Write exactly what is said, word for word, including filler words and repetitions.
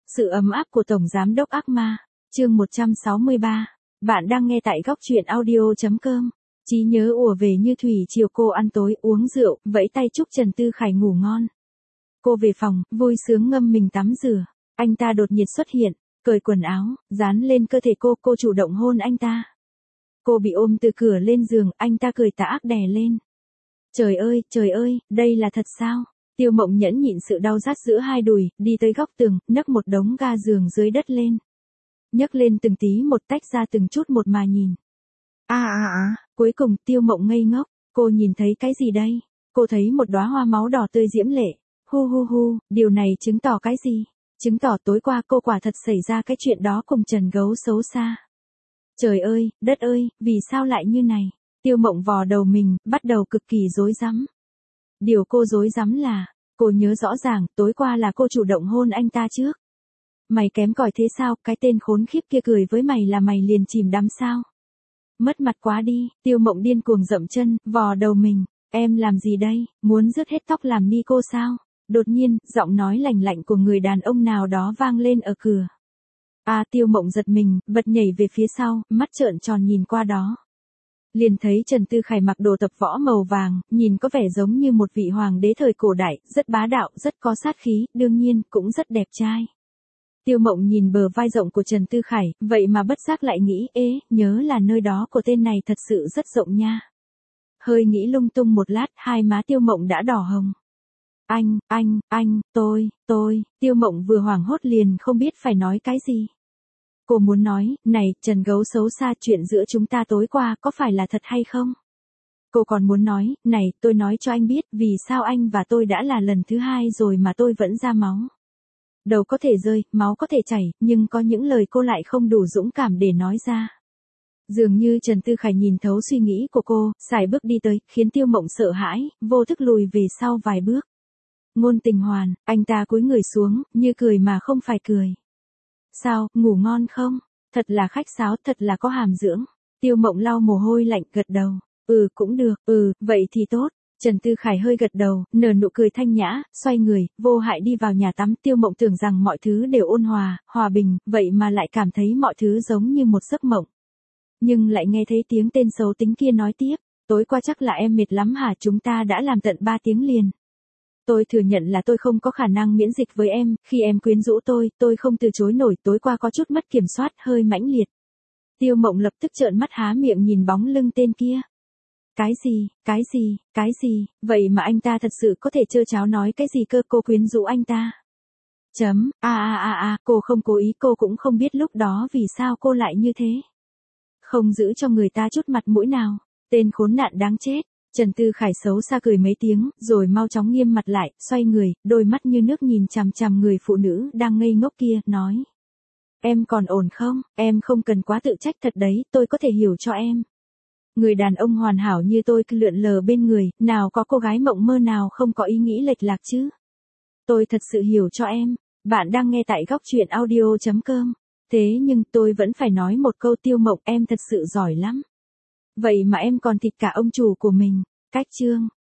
Sự ấm áp của Tổng Giám đốc ác ma, chương một trăm sáu mươi ba. Bạn đang nghe tại góc truyện audio.com. Trí nhớ ùa về như thủy chiều, cô ăn tối uống rượu, vẫy tay chúc Trần Tư Khải ngủ ngon. Cô về phòng, vui sướng ngâm mình tắm rửa. Anh ta đột nhiên xuất hiện, cởi quần áo, dán lên cơ thể cô, cô chủ động hôn anh ta. Cô bị ôm từ cửa lên giường, anh ta cười tà ác đè lên. Trời ơi, trời ơi, đây là thật sao? Tiêu Mộng nhẫn nhịn sự đau rát giữa hai đùi, đi tới góc tường, nhấc một đống ga giường dưới đất lên. Nhấc lên từng tí một, tách ra từng chút một mà nhìn. À à à, cuối cùng Tiêu Mộng ngây ngốc, cô nhìn thấy cái gì đây? Cô thấy một đóa hoa máu đỏ tươi diễm lệ. Hu hu hu, điều này chứng tỏ cái gì? Chứng tỏ tối qua cô quả thật xảy ra cái chuyện đó cùng Trần Gấu xấu xa. Trời ơi, đất ơi, vì sao lại như này? Tiêu Mộng vò đầu mình, bắt đầu cực kỳ rối rắm. Điều cô rối rắm là, cô nhớ rõ ràng, tối qua là cô chủ động hôn anh ta trước. Mày kém cỏi thế sao, cái tên khốn khiếp kia cười với mày là mày liền chìm đắm sao? Mất mặt quá đi, Tiêu Mộng điên cuồng dậm chân, vò đầu mình. Em làm gì đây, muốn rứt hết tóc làm ni cô sao? Đột nhiên, giọng nói lành lạnh của người đàn ông nào đó vang lên ở cửa. À, Tiêu Mộng giật mình, bật nhảy về phía sau, mắt trợn tròn nhìn qua đó. Liền thấy Trần Tư Khải mặc đồ tập võ màu vàng, nhìn có vẻ giống như một vị hoàng đế thời cổ đại, rất bá đạo, rất có sát khí, đương nhiên, cũng rất đẹp trai. Tiêu Mộng nhìn bờ vai rộng của Trần Tư Khải, vậy mà bất giác lại nghĩ, ế, nhớ là nơi đó của tên này thật sự rất rộng nha. Hơi nghĩ lung tung một lát, hai má Tiêu Mộng đã đỏ hồng. Anh, anh, anh, tôi, tôi, Tiêu Mộng vừa hoảng hốt liền không biết phải nói cái gì. Cô muốn nói, này, Trần Gấu xấu xa, chuyện giữa chúng ta tối qua có phải là thật hay không? Cô còn muốn nói, này, tôi nói cho anh biết, vì sao anh và tôi đã là lần thứ hai rồi mà tôi vẫn ra máu. Đầu có thể rơi, máu có thể chảy, nhưng có những lời cô lại không đủ dũng cảm để nói ra. Dường như Trần Tư Khải nhìn thấu suy nghĩ của cô, sải bước đi tới, khiến Tiêu Mộng sợ hãi, vô thức lùi về sau vài bước. Ngôn Tình Hoàn, anh ta cúi người xuống, như cười mà không phải cười. Sao, ngủ ngon không? Thật là khách sáo, thật là có hàm dưỡng. Tiêu Mộng lau mồ hôi lạnh, gật đầu. Ừ, cũng được, ừ, vậy thì tốt. Trần Tư Khải hơi gật đầu, nở nụ cười thanh nhã, xoay người, vô hại đi vào nhà tắm. Tiêu Mộng tưởng rằng mọi thứ đều ôn hòa, hòa bình, vậy mà lại cảm thấy mọi thứ giống như một giấc mộng. Nhưng lại nghe thấy tiếng tên xấu tính kia nói tiếp, tối qua chắc là em mệt lắm hả, chúng ta đã làm tận ba tiếng liền. Tôi thừa nhận là tôi không có khả năng miễn dịch với em, khi em quyến rũ tôi, tôi không từ chối nổi, tối qua có chút mất kiểm soát, hơi mãnh liệt. Tiêu Mộng lập tức trợn mắt há miệng nhìn bóng lưng tên kia. Cái gì, cái gì, cái gì, vậy mà anh ta thật sự có thể trơ tráo nói cái gì cơ, cô quyến rũ anh ta. Chấm, a a a a, cô không cố ý, cô cũng không biết lúc đó vì sao cô lại như thế. Không giữ cho người ta chút mặt mũi nào, tên khốn nạn đáng chết. Trần Tư Khải xấu xa cười mấy tiếng, rồi mau chóng nghiêm mặt lại, xoay người, đôi mắt như nước nhìn chằm chằm người phụ nữ đang ngây ngốc kia, nói. Em còn ổn không, em không cần quá tự trách thật đấy, tôi có thể hiểu cho em. Người đàn ông hoàn hảo như tôi cứ lượn lờ bên người, nào có cô gái mộng mơ nào không có ý nghĩ lệch lạc chứ. Tôi thật sự hiểu cho em, bạn đang nghe tại góc truyện audio.com. Thế nhưng tôi vẫn phải nói một câu, Tiêu Mộng, em thật sự giỏi lắm. Vậy mà em còn thịt cả ông chủ của mình. Cách chương.